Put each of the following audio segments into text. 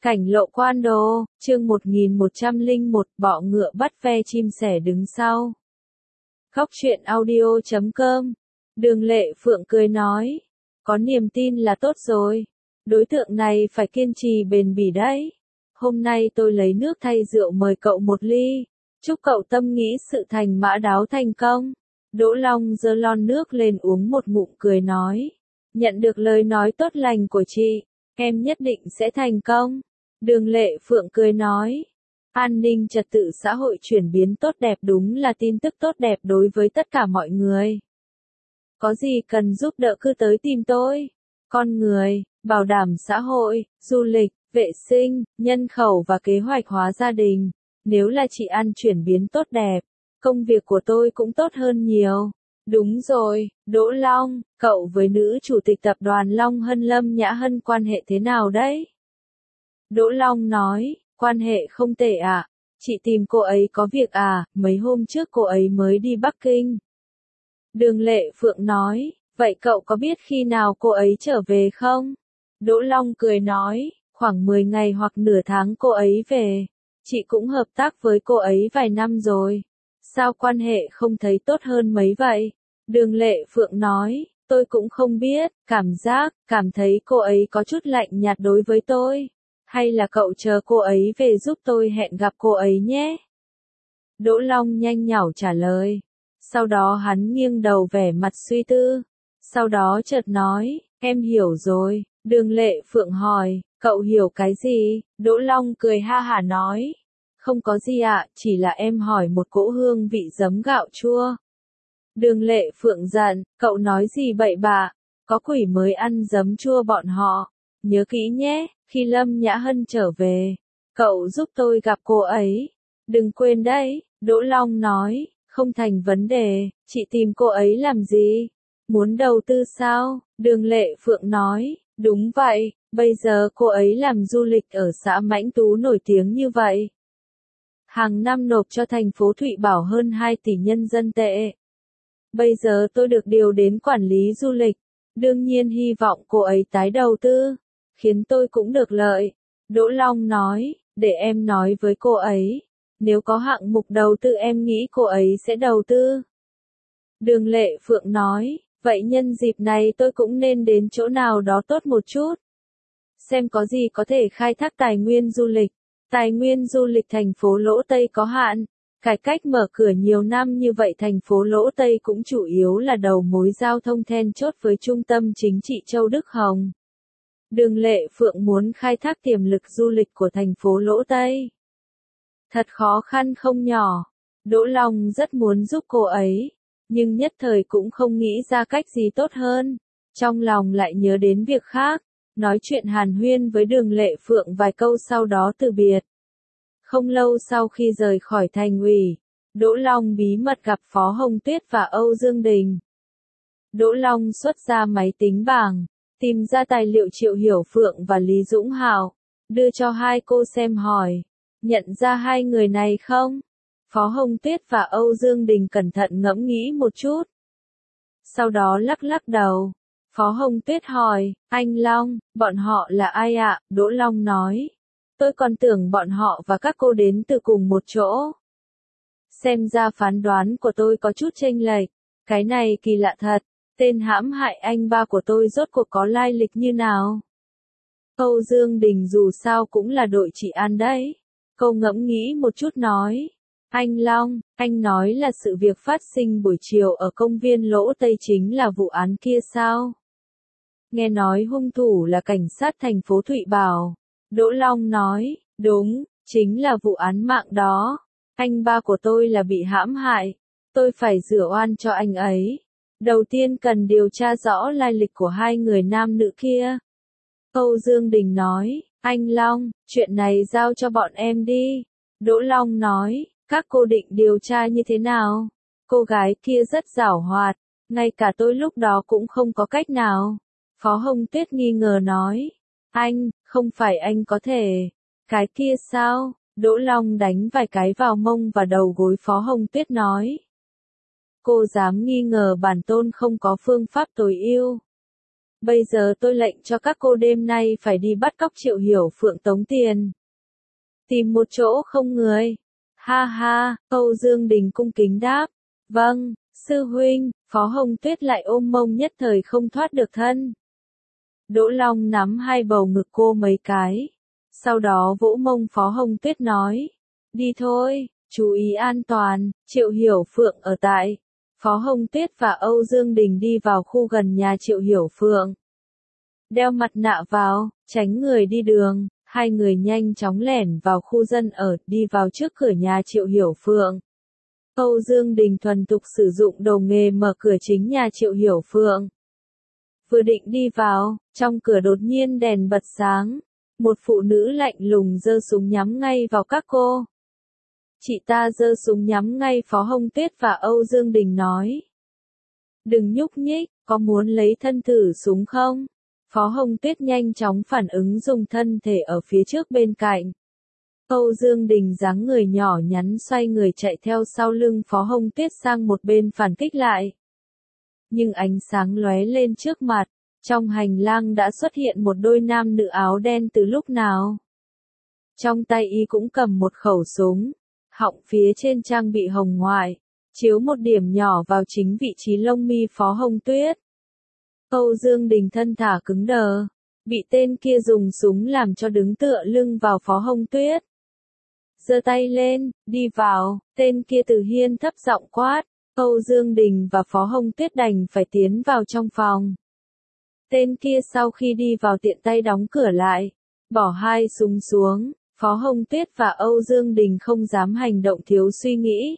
Cảnh lộ quan đồ, chương 1101, bọ ngựa bắt ve chim sẻ đứng sau. Góc truyện audio.com. Đường Lệ Phượng cười nói, có niềm tin là tốt rồi. Đối tượng này phải kiên trì bền bỉ đấy. Hôm nay tôi lấy nước thay rượu mời cậu một ly. Chúc cậu tâm nghĩ sự thành mã đáo thành công. Đỗ Long giơ lon nước lên uống một ngụm cười nói. Nhận được lời nói tốt lành của chị, em nhất định sẽ thành công. Đường Lệ Phượng cười nói. An ninh trật tự xã hội chuyển biến tốt đẹp đúng là tin tức tốt đẹp đối với tất cả mọi người. Có gì cần giúp đỡ cứ tới tìm tôi. Con người, bảo đảm xã hội, du lịch, vệ sinh, nhân khẩu và kế hoạch hóa gia đình. Nếu là chị An chuyển biến tốt đẹp, công việc của tôi cũng tốt hơn nhiều. Đúng rồi, Đỗ Long, cậu với nữ chủ tịch tập đoàn Long Hân Lâm Nhã Hân quan hệ thế nào đấy? Đỗ Long nói, quan hệ không tệ ạ. Chị tìm cô ấy có việc à, mấy hôm trước cô ấy mới đi Bắc Kinh. Đường Lệ Phượng nói, vậy cậu có biết khi nào cô ấy trở về không? Đỗ Long cười nói, khoảng 10 ngày hoặc nửa tháng cô ấy về. Chị cũng hợp tác với cô ấy vài năm rồi. Sao quan hệ không thấy tốt hơn mấy vậy? Đường Lệ Phượng nói, tôi cũng không biết, cảm thấy cô ấy có chút lạnh nhạt đối với tôi. Hay là cậu chờ cô ấy về giúp tôi hẹn gặp cô ấy nhé? Đỗ Long nhanh nhảu trả lời. Sau đó hắn nghiêng đầu vẻ mặt suy tư. Sau đó chợt nói, em hiểu rồi. Đường Lệ Phượng hỏi, cậu hiểu cái gì? Đỗ Long cười ha hả nói. Không có gì ạ, chỉ là em hỏi một cỗ hương vị giấm gạo chua. Đường Lệ Phượng giận, cậu nói gì bậy bạ? Có quỷ mới ăn giấm chua bọn họ. Nhớ kỹ nhé, khi Lâm Nhã Hân trở về, cậu giúp tôi gặp cô ấy. Đừng quên đấy, Đỗ Long nói, không thành vấn đề, chị tìm cô ấy làm gì? Muốn đầu tư sao? Đường Lệ Phượng nói, đúng vậy, bây giờ cô ấy làm du lịch ở xã Mãnh Tú nổi tiếng như vậy. Hàng năm nộp cho thành phố Thụy Bảo hơn 2 tỷ nhân dân tệ. Bây giờ tôi được điều đến quản lý du lịch, đương nhiên hy vọng cô ấy tái đầu tư, khiến tôi cũng được lợi. Đỗ Long nói, để em nói với cô ấy, nếu có hạng mục đầu tư em nghĩ cô ấy sẽ đầu tư. Đường Lệ Phượng nói, vậy nhân dịp này tôi cũng nên đến chỗ nào đó tốt một chút. Xem có gì có thể khai thác tài nguyên du lịch. Tài nguyên du lịch thành phố Lỗ Tây có hạn. Cải cách mở cửa nhiều năm như vậy thành phố Lỗ Tây cũng chủ yếu là đầu mối giao thông then chốt với trung tâm chính trị Châu Đức Hồng. Đường Lệ Phượng muốn khai thác tiềm lực du lịch của thành phố Lỗ Tây. Thật khó khăn không nhỏ. Đỗ Long rất muốn giúp cô ấy, nhưng nhất thời cũng không nghĩ ra cách gì tốt hơn. Trong lòng lại nhớ đến việc khác, nói chuyện hàn huyên với Đường Lệ Phượng vài câu sau đó từ biệt. Không lâu sau khi rời khỏi thành ủy, Đỗ Long bí mật gặp Phó Hồng Tuyết và Âu Dương Đình. Đỗ Long xuất ra máy tính bảng, tìm ra tài liệu Triệu Hiểu Phượng và Lý Dũng Hào, đưa cho hai cô xem hỏi, nhận ra hai người này không? Phó Hồng Tuyết và Âu Dương Đình cẩn thận ngẫm nghĩ một chút. Sau đó lắc lắc đầu. Phó Hồng Tuyết hỏi, anh Long, bọn họ là ai ạ? Đỗ Long nói. Tôi còn tưởng bọn họ và các cô đến từ cùng một chỗ. Xem ra phán đoán của tôi có chút chênh lệch. Cái này kỳ lạ thật. Tên hãm hại anh ba của tôi rốt cuộc có lai lịch như nào? Âu Dương Đình dù sao cũng là đội chị An đấy. Cô ngẫm nghĩ một chút nói. Anh Long, anh nói là sự việc phát sinh buổi chiều ở công viên Lỗ Tây chính là vụ án kia sao? Nghe nói hung thủ là cảnh sát thành phố Thụy Bảo. Đỗ Long nói, đúng, chính là vụ án mạng đó. Anh ba của tôi là bị hãm hại. Tôi phải rửa oan cho anh ấy. Đầu tiên cần điều tra rõ lai lịch của hai người nam nữ kia. Âu Dương Đình nói, anh Long, chuyện này giao cho bọn em đi. Đỗ Long nói, các cô định điều tra như thế nào? Cô gái kia rất giảo hoạt, ngay cả tôi lúc đó cũng không có cách nào. Phó Hồng Tuyết nghi ngờ nói, anh, không phải anh có thể. Cái kia sao? Đỗ Long đánh vài cái vào mông và đầu gối Phó Hồng Tuyết nói. Cô dám nghi ngờ bản tôn không có phương pháp tối ưu. Bây giờ tôi lệnh cho các cô đêm nay phải đi bắt cóc Triệu Hiểu Phượng tống tiền. Tìm một chỗ không người. Ha ha, Âu Dương Đình cung kính đáp. Vâng, sư huynh. Phó Hồng Tuyết lại ôm mông nhất thời không thoát được thân. Đỗ Long nắm hai bầu ngực cô mấy cái. Sau đó vỗ mông Phó Hồng Tuyết nói. Đi thôi, chú ý an toàn. Triệu Hiểu Phượng ở tại. Phó Hồng Tuyết và Âu Dương Đình đi vào khu gần nhà Triệu Hiểu Phượng. Đeo mặt nạ vào, tránh người đi đường. Hai người nhanh chóng lẻn vào khu dân ở, đi vào trước cửa nhà Triệu Hiểu Phượng. Âu Dương Đình thuần thục sử dụng đồ nghề mở cửa chính nhà Triệu Hiểu Phượng. Vừa định đi vào, trong cửa đột nhiên đèn bật sáng. Một phụ nữ lạnh lùng giơ súng nhắm ngay vào các cô. Chị ta giơ súng nhắm ngay Phó Hồng Tuyết và Âu Dương Đình nói. Đừng nhúc nhích, có muốn lấy thân thử súng không? Phó Hồng Tuyết nhanh chóng phản ứng dùng thân thể ở phía trước bên cạnh. Âu Dương Đình dáng người nhỏ nhắn xoay người chạy theo sau lưng Phó Hồng Tuyết sang một bên phản kích lại. Nhưng ánh sáng lóe lên trước mặt, trong hành lang đã xuất hiện một đôi nam nữ áo đen từ lúc nào. Trong tay y cũng cầm một khẩu súng, họng phía trên trang bị hồng ngoại, chiếu một điểm nhỏ vào chính vị trí lông mi Phó Hồng Tuyết. Âu Dương Đình thân thả cứng đờ, bị tên kia dùng súng làm cho đứng tựa lưng vào Phó Hồng Tuyết. Giơ tay lên, đi vào, tên kia từ hiên thấp giọng quát. Âu Dương Đình và Phó Hồng Tuyết đành phải tiến vào trong phòng. Tên kia sau khi đi vào tiện tay đóng cửa lại, bỏ hai súng xuống. Phó Hồng Tuyết và Âu Dương Đình không dám hành động thiếu suy nghĩ.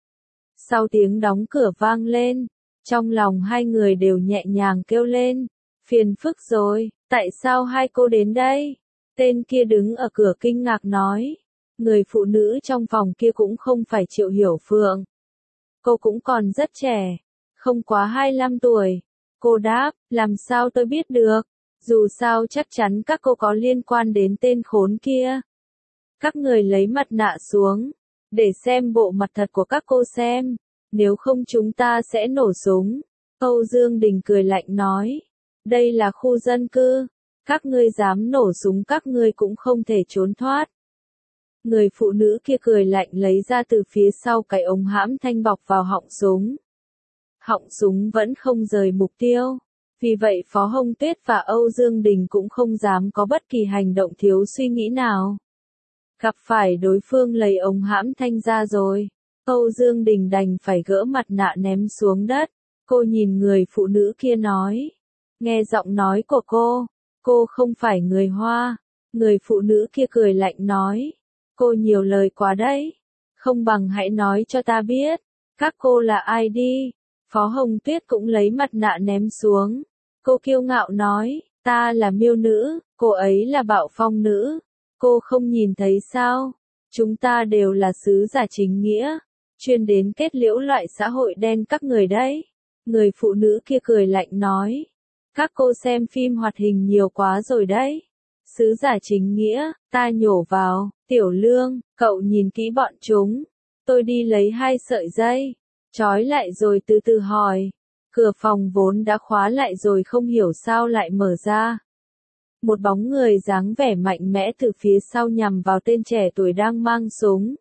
Sau tiếng đóng cửa vang lên, trong lòng hai người đều nhẹ nhàng kêu lên. Phiền phức rồi, tại sao hai cô đến đây? Tên kia đứng ở cửa kinh ngạc nói. Người phụ nữ trong phòng kia cũng không phải Triệu Hiểu Phượng. Cô cũng còn rất trẻ, không quá 25 tuổi. Cô đáp, làm sao tôi biết được? Dù sao chắc chắn các cô có liên quan đến tên khốn kia. Các người lấy mặt nạ xuống, để xem bộ mặt thật của các cô xem. Nếu không chúng ta sẽ nổ súng. Âu Dương Đình cười lạnh nói. Đây là khu dân cư. Các ngươi dám nổ súng các ngươi cũng không thể trốn thoát. Người phụ nữ kia cười lạnh lấy ra từ phía sau cái ống hãm thanh bọc vào họng súng. Họng súng vẫn không rời mục tiêu. Vì vậy Phó Hồng Tuyết và Âu Dương Đình cũng không dám có bất kỳ hành động thiếu suy nghĩ nào. Gặp phải đối phương lấy ống hãm thanh ra rồi. Âu Dương Đình đành phải gỡ mặt nạ ném xuống đất. Cô nhìn người phụ nữ kia nói. Nghe giọng nói của cô không phải người Hoa. Người phụ nữ kia cười lạnh nói. Cô nhiều lời quá đấy. Không bằng hãy nói cho ta biết. Các cô là ai đi? Phó Hồng Tuyết cũng lấy mặt nạ ném xuống. Cô kiêu ngạo nói. Ta là Miêu nữ, cô ấy là Bạo Phong nữ. Cô không nhìn thấy sao? Chúng ta đều là sứ giả chính nghĩa. Chuyên đến kết liễu loại xã hội đen các người đấy. Người phụ nữ kia cười lạnh nói. Các cô xem phim hoạt hình nhiều quá rồi đấy. Sứ giả chính nghĩa, ta nhổ vào. Tiểu Lương, cậu nhìn kỹ bọn chúng. Tôi đi lấy 2 sợi dây. Trói lại rồi từ từ hỏi. Cửa phòng vốn đã khóa lại rồi không hiểu sao lại mở ra. Một bóng người dáng vẻ mạnh mẽ từ phía sau nhằm vào tên trẻ tuổi đang mang súng.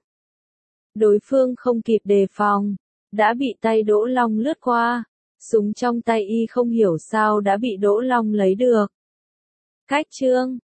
Đối phương không kịp đề phòng, đã bị tay Đỗ Long lướt qua. Súng trong tay y không hiểu sao đã bị Đỗ Long lấy được. Cách chương